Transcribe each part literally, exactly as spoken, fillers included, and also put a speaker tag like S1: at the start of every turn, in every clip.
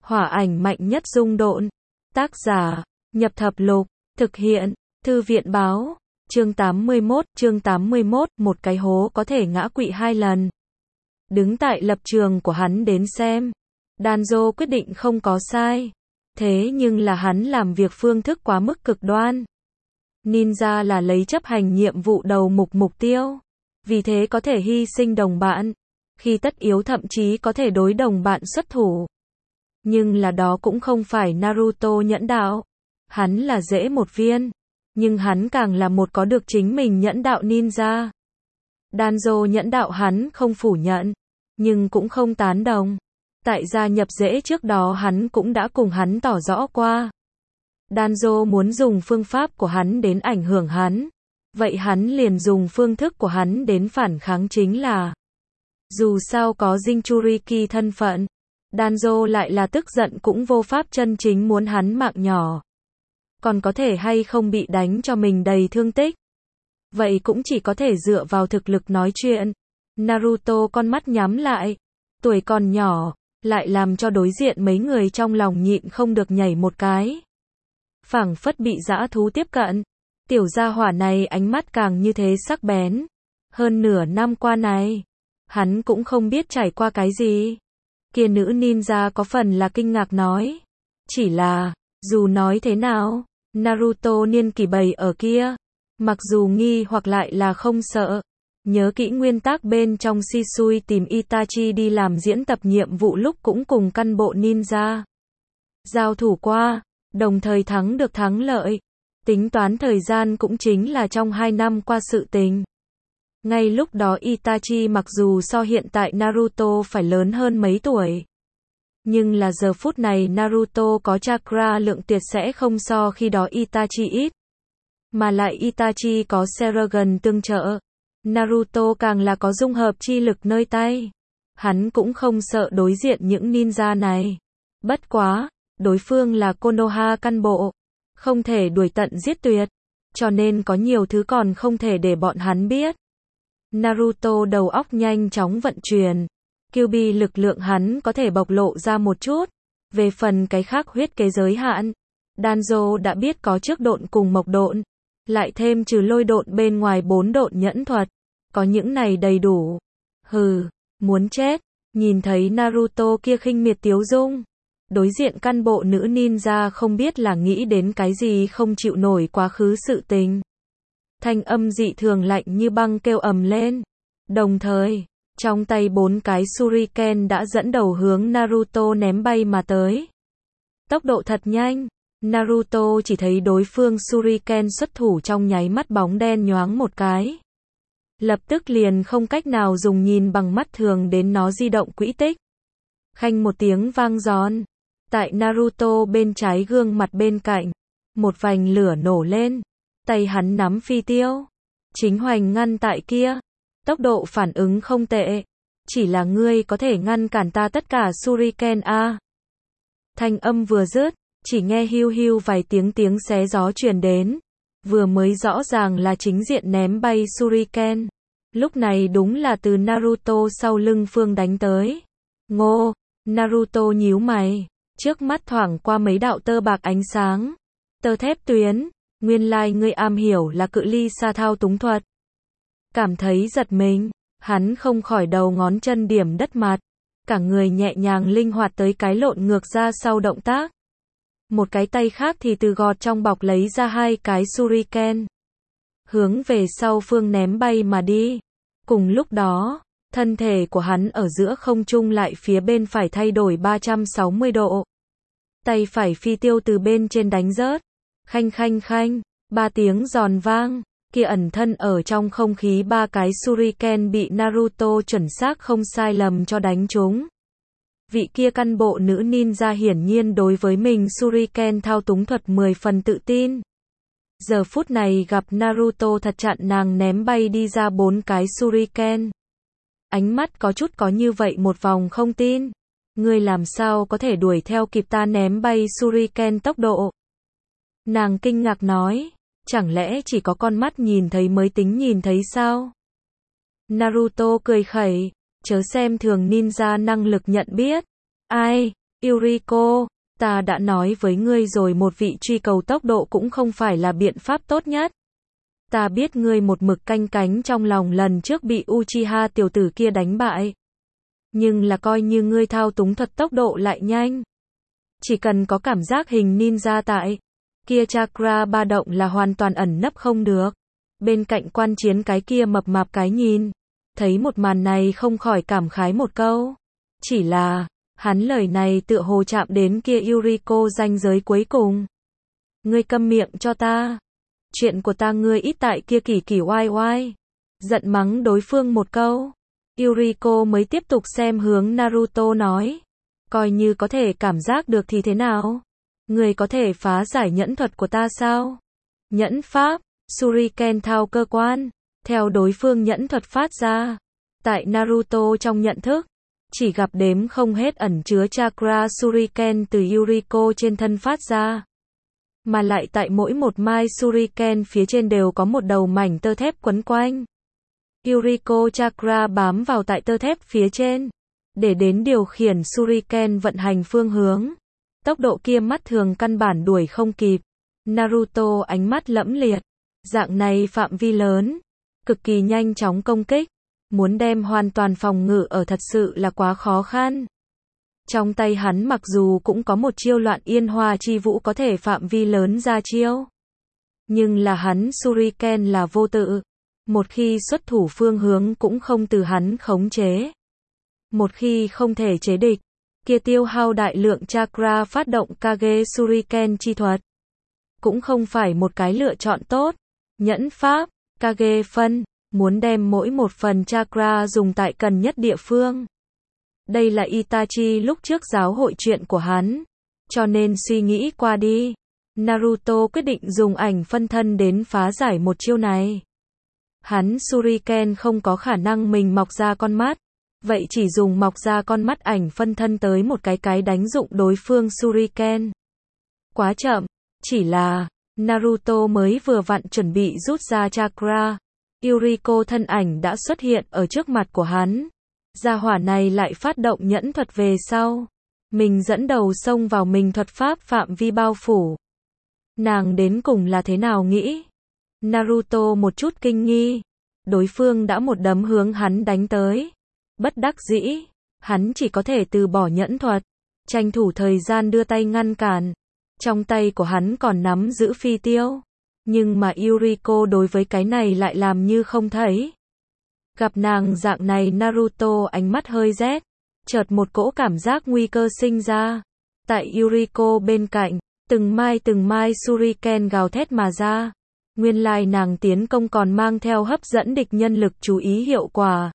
S1: Hỏa ảnh mạnh nhất dung độn. Tác giả, Nhập Thập Lục, thực hiện, Thư viện báo, chương tám mươi mốt, chương tám mươi mốt, một cái hố có thể ngã quỵ hai lần. Đứng tại lập trường của hắn đến xem, Danzo quyết định không có sai. Thế nhưng là hắn làm việc phương thức quá mức cực đoan. Ninja là lấy chấp hành nhiệm vụ đầu mục mục tiêu. Vì thế có thể hy sinh đồng bạn. Khi tất yếu thậm chí có thể đối đồng bạn xuất thủ. Nhưng là đó cũng không phải Naruto nhẫn đạo. Hắn là dễ một viên. Nhưng hắn càng là một có được chính mình nhẫn đạo ninja. Danzo nhẫn đạo hắn không phủ nhận. Nhưng cũng không tán đồng. Tại gia nhập dễ trước đó hắn cũng đã cùng hắn tỏ rõ qua. Danzo muốn dùng phương pháp của hắn đến ảnh hưởng hắn. Vậy hắn liền dùng phương thức của hắn đến phản kháng chính là. Dù sao có Jinchuriki thân phận. Danzo lại là tức giận cũng vô pháp chân chính muốn hắn mạng nhỏ. Còn có thể hay không bị đánh cho mình đầy thương tích. Vậy cũng chỉ có thể dựa vào thực lực nói chuyện. Naruto con mắt nhắm lại. Tuổi còn nhỏ, lại làm cho đối diện mấy người trong lòng nhịn không được nhảy một cái. Phảng phất bị dã thú tiếp cận. Tiểu gia hỏa này ánh mắt càng như thế sắc bén. Hơn nửa năm qua này, hắn cũng không biết trải qua cái gì. Kia nữ ninja có phần là kinh ngạc nói. Chỉ là, dù nói thế nào, Naruto niên kỷ bầy ở kia. Mặc dù nghi hoặc lại là không sợ. Nhớ kỹ nguyên tắc bên trong Shisui tìm Itachi đi làm diễn tập nhiệm vụ lúc cũng cùng căn bộ ninja. Giao thủ qua, đồng thời thắng được thắng lợi. Tính toán thời gian cũng chính là trong hai năm qua sự tình. Ngay lúc đó Itachi mặc dù so hiện tại Naruto phải lớn hơn mấy tuổi. Nhưng là giờ phút này Naruto có chakra lượng tuyệt sẽ không so khi đó Itachi ít. Mà lại Itachi có Sharingan tương trợ. Naruto càng là có dung hợp chi lực nơi tay. Hắn cũng không sợ đối diện những ninja này. Bất quá, đối phương là Konoha căn bộ. Không thể đuổi tận giết tuyệt. Cho nên có nhiều thứ còn không thể để bọn hắn biết. Naruto đầu óc nhanh chóng vận chuyển. Kyuubi lực lượng hắn có thể bộc lộ ra một chút. Về phần cái khác huyết kế giới hạn. Danzo đã biết có trước độn cùng mộc độn. Lại thêm trừ lôi độn bên ngoài bốn độn nhẫn thuật. Có những này đầy đủ. Hừ, muốn chết. Nhìn thấy Naruto kia khinh miệt tiếu dung. Đối diện căn bộ nữ ninja không biết là nghĩ đến cái gì không chịu nổi quá khứ sự tình. Thanh âm dị thường lạnh như băng kêu ầm lên. Đồng thời, trong tay bốn cái shuriken đã dẫn đầu hướng Naruto ném bay mà tới. Tốc độ thật nhanh. Naruto chỉ thấy đối phương shuriken xuất thủ trong nháy mắt bóng đen nhoáng một cái. Lập tức liền không cách nào dùng nhìn bằng mắt thường đến nó di động quỹ tích. Khanh một tiếng vang giòn. Tại Naruto bên trái gương mặt bên cạnh. Một vành lửa nổ lên. Tay hắn nắm phi tiêu. Chính hoành ngăn tại kia. Tốc độ phản ứng không tệ. Chỉ là ngươi có thể ngăn cản ta tất cả shuriken a. Thanh âm vừa dứt. Chỉ nghe hiu hiu vài tiếng tiếng xé gió truyền đến. Vừa mới rõ ràng là chính diện ném bay shuriken. Lúc này đúng là từ Naruto sau lưng phương đánh tới. Ngô, Naruto nhíu mày. Trước mắt thoảng qua mấy đạo tơ bạc ánh sáng. Tơ thép tuyến. Nguyên lai ngươi am hiểu là cự ly xa thao túng thuật. Cảm thấy giật mình. Hắn không khỏi đầu ngón chân điểm đất mặt. Cả người nhẹ nhàng linh hoạt tới cái lộn ngược ra sau động tác. Một cái tay khác thì từ gọt trong bọc lấy ra hai cái shuriken. Hướng về sau phương ném bay mà đi. Cùng lúc đó, thân thể của hắn ở giữa không trung lại phía bên phải thay đổi ba trăm sáu mươi độ. Tay phải phi tiêu từ bên trên đánh rớt. Khanh khanh khanh, ba tiếng giòn vang. Kia ẩn thân ở trong không khí ba cái shuriken bị Naruto chuẩn xác không sai lầm cho đánh trúng. Vị kia căn bộ nữ ninja hiển nhiên đối với mình shuriken thao túng thuật mười phần tự tin. Giờ phút này gặp Naruto thật chặn nàng ném bay đi ra bốn cái shuriken. Ánh mắt có chút có như vậy một vòng không tin. Ngươi làm sao có thể đuổi theo kịp ta ném bay shuriken tốc độ? Nàng kinh ngạc nói. Chẳng lẽ chỉ có con mắt nhìn thấy mới tính nhìn thấy sao? Naruto cười khẩy. Chớ xem thường ninja năng lực nhận biết. Ai? Yuriko, ta đã nói với ngươi rồi, một vị truy cầu tốc độ cũng không phải là biện pháp tốt nhất. Ta biết ngươi một mực canh cánh trong lòng lần trước bị Uchiha tiểu tử kia đánh bại. Nhưng là coi như ngươi thao túng thuật tốc độ lại nhanh. Chỉ cần có cảm giác hình ninja tại kia chakra ba động là hoàn toàn ẩn nấp không được. Bên cạnh quan chiến cái kia mập mạp cái nhìn. Thấy một màn này không khỏi cảm khái một câu. Chỉ là, hắn lời này tựa hồ chạm đến kia Yuriko ranh giới cuối cùng. Ngươi câm miệng cho ta. Chuyện của ta ngươi ít tại kia kỳ kỳ oai oai. Giận mắng đối phương một câu. Yuriko mới tiếp tục xem hướng Naruto nói. Coi như có thể cảm giác được thì thế nào? Ngươi có thể phá giải nhẫn thuật của ta sao? Nhẫn pháp, Shuriken thao cơ quan. Theo đối phương nhẫn thuật phát ra. Tại Naruto trong nhận thức. Chỉ gặp đếm không hết ẩn chứa chakra Shuriken từ Yuriko trên thân phát ra. Mà lại tại mỗi một mai Shuriken phía trên đều có một đầu mảnh tơ thép quấn quanh. Yuriko chakra bám vào tại tơ thép phía trên. Để đến điều khiển Shuriken vận hành phương hướng. Tốc độ kia mắt thường căn bản đuổi không kịp. Naruto ánh mắt lẫm liệt. Dạng này phạm vi lớn. Cực kỳ nhanh chóng công kích. Muốn đem hoàn toàn phòng ngự ở thật sự là quá khó khăn. Trong tay hắn mặc dù cũng có một chiêu loạn yên hoa chi vũ có thể phạm vi lớn ra chiêu. Nhưng là hắn Shuriken là vô tự. Một khi xuất thủ phương hướng cũng không từ hắn khống chế. Một khi không thể chế địch, kia tiêu hao đại lượng chakra phát động Kage Shuriken chi thuật. Cũng không phải một cái lựa chọn tốt. Nhẫn pháp, Kage phân, muốn đem mỗi một phần chakra dùng tại cần nhất địa phương. Đây là Itachi lúc trước giáo hội chuyện của hắn. Cho nên suy nghĩ qua đi. Naruto quyết định dùng ảnh phân thân đến phá giải một chiêu này. Hắn Shuriken không có khả năng mình mọc ra con mắt. Vậy chỉ dùng mọc ra con mắt ảnh phân thân tới một cái cái đánh dụng đối phương Shuriken. Quá chậm. Chỉ là, Naruto mới vừa vặn chuẩn bị rút ra chakra. Yuriko thân ảnh đã xuất hiện ở trước mặt của hắn. Gia hỏa này lại phát động nhẫn thuật về sau. Mình dẫn đầu xông vào mình thuật pháp phạm vi bao phủ. Nàng đến cùng là thế nào nghĩ? Naruto một chút kinh nghi. Đối phương đã một đấm hướng hắn đánh tới. Bất đắc dĩ. Hắn chỉ có thể từ bỏ nhẫn thuật. Tranh thủ thời gian đưa tay ngăn cản. Trong tay của hắn còn nắm giữ phi tiêu. Nhưng mà Yuriko đối với cái này lại làm như không thấy. Gặp nàng dạng này Naruto ánh mắt hơi rét. Chợt một cỗ cảm giác nguy cơ sinh ra. Tại Yuriko bên cạnh, từng mai từng mai Shuriken gào thét mà ra. Nguyên lai nàng tiến công còn mang theo hấp dẫn địch nhân lực chú ý hiệu quả.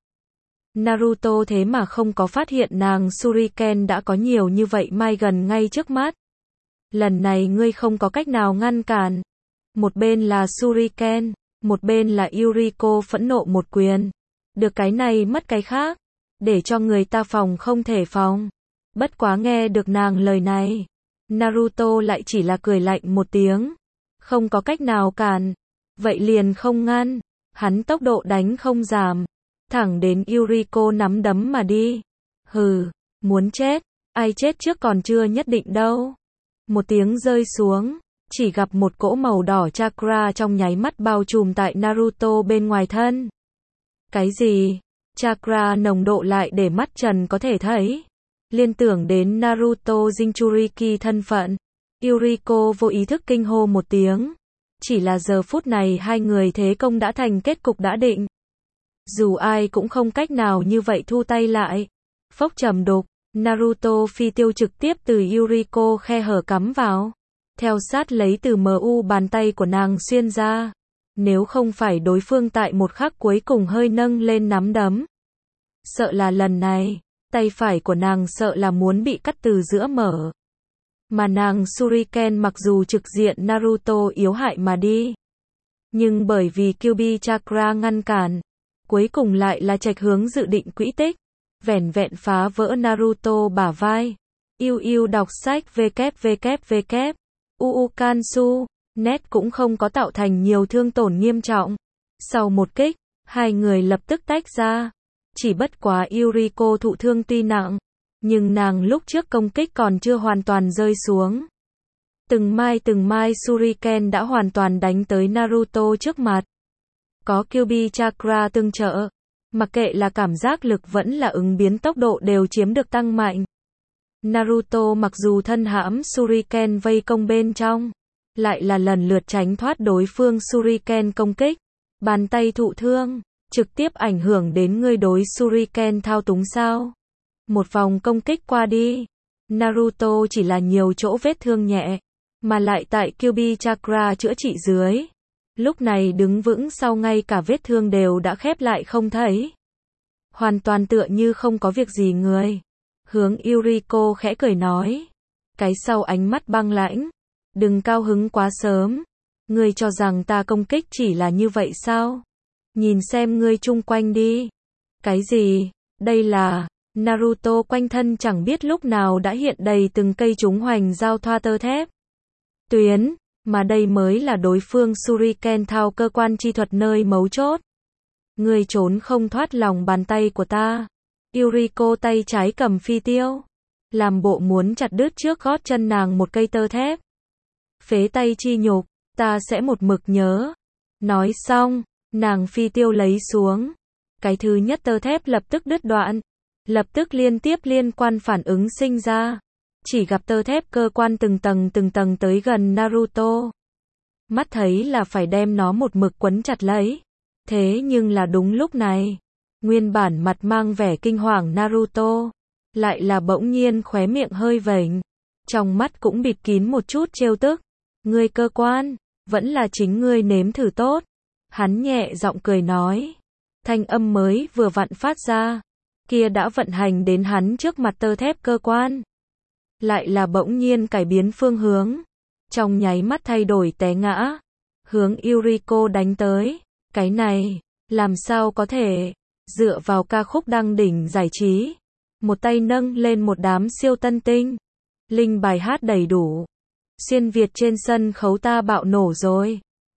S1: Naruto thế mà không có phát hiện nàng Shuriken đã có nhiều như vậy mai gần ngay trước mắt. Lần này ngươi không có cách nào ngăn cản. Một bên là Shuriken, một bên là Yuriko phẫn nộ một quyền. Được cái này mất cái khác. Để cho người ta phòng không thể phòng. Bất quá nghe được nàng lời này. Naruto lại chỉ là cười lạnh một tiếng. Không có cách nào cản. Vậy liền không ngăn. Hắn tốc độ đánh không giảm. Thẳng đến Yuriko nắm đấm mà đi. Hừ, muốn chết. Ai chết trước còn chưa nhất định đâu. Một tiếng rơi xuống. Chỉ gặp một cỗ màu đỏ chakra trong nháy mắt bao trùm tại Naruto bên ngoài thân. Cái gì? Chakra nồng độ lại để mắt trần có thể thấy. Liên tưởng đến Naruto Jinchuriki thân phận. Yuriko vô ý thức kinh hô một tiếng. Chỉ là giờ phút này hai người thế công đã thành kết cục đã định. Dù ai cũng không cách nào như vậy thu tay lại. Phốc trầm đục, Naruto phi tiêu trực tiếp từ Yuriko khe hở cắm vào. Theo sát lấy từ em u bàn tay của nàng xuyên ra. Nếu không phải đối phương tại một khắc cuối cùng hơi nâng lên nắm đấm. Sợ là lần này, tay phải của nàng sợ là muốn bị cắt từ giữa mở. Mà nàng Shuriken mặc dù trực diện Naruto yếu hại mà đi. Nhưng bởi vì Kyuubi Chakra ngăn cản, cuối cùng lại là chệch hướng dự định quỹ tích. Vẻn vẹn phá vỡ Naruto bả vai. Yêu yêu đọc sách www. Uukansu, net cũng không có tạo thành nhiều thương tổn nghiêm trọng. Sau một kích, hai người lập tức tách ra. Chỉ bất quá Yuriko thụ thương tuy nặng, Nhưng nàng lúc trước công kích còn chưa hoàn toàn rơi xuống. Từng mai từng mai Shuriken đã hoàn toàn đánh tới Naruto trước mặt. Có Kyuubi Chakra tương trợ, mặc kệ là cảm giác lực vẫn là ứng biến tốc độ đều chiếm được tăng mạnh. Naruto mặc dù thân hãm Shuriken vây công bên trong, lại là lần lượt tránh thoát đối phương Shuriken công kích. Bàn tay thụ thương, trực tiếp ảnh hưởng đến người đối Shuriken thao túng sao. Một vòng công kích qua đi, Naruto chỉ là nhiều chỗ vết thương nhẹ, mà lại tại Kyuubi Chakra chữa trị dưới. Lúc này đứng vững sau ngay cả vết thương đều đã khép lại không thấy. Hoàn toàn tựa như không có việc gì người. Hướng Yuriko khẽ cười nói. Cái sau ánh mắt băng lãnh. Đừng cao hứng quá sớm. Ngươi cho rằng ta công kích chỉ là như vậy sao? Nhìn xem ngươi chung quanh đi. Cái gì? Đây là... Naruto quanh thân chẳng biết lúc nào đã hiện đầy từng cây trúng hoành giao thoa tơ thép. Tuyến, mà đây mới là đối phương Shuriken thao cơ quan chi thuật nơi mấu chốt. Ngươi trốn không thoát lòng bàn tay của ta. Yuriko tay trái cầm phi tiêu, làm bộ muốn chặt đứt trước gót chân nàng một cây tơ thép. Phế tay chi nhục, ta sẽ một mực nhớ. Nói xong, nàng phi tiêu lấy xuống. Cái thứ nhất tơ thép lập tức đứt đoạn. Lập tức liên tiếp liên quan phản ứng sinh ra. Chỉ gặp tơ thép cơ quan từng tầng từng tầng tới gần Naruto. Mắt thấy là phải đem nó một mực quấn chặt lấy. Thế nhưng là đúng lúc này, nguyên bản mặt mang vẻ kinh hoàng Naruto, lại là bỗng nhiên khóe miệng hơi vểnh. Trong mắt cũng bịt kín một chút trêu tức. Ngươi cơ quan, vẫn là chính ngươi nếm thử tốt. Hắn nhẹ giọng cười nói. Thanh âm mới vừa vặn phát ra. Kia đã vận hành đến hắn trước mặt tơ thép cơ quan. Lại là bỗng nhiên cải biến phương hướng. Trong nháy mắt thay đổi té ngã. Hướng Yuriko đánh tới. Cái này, làm sao có thể, dựa vào ca khúc đăng đỉnh giải trí. Một tay nâng lên một đám siêu tân tinh. Linh bài hát đầy đủ. Xuyên Việt trên sân khấu ta bạo nổ rồi.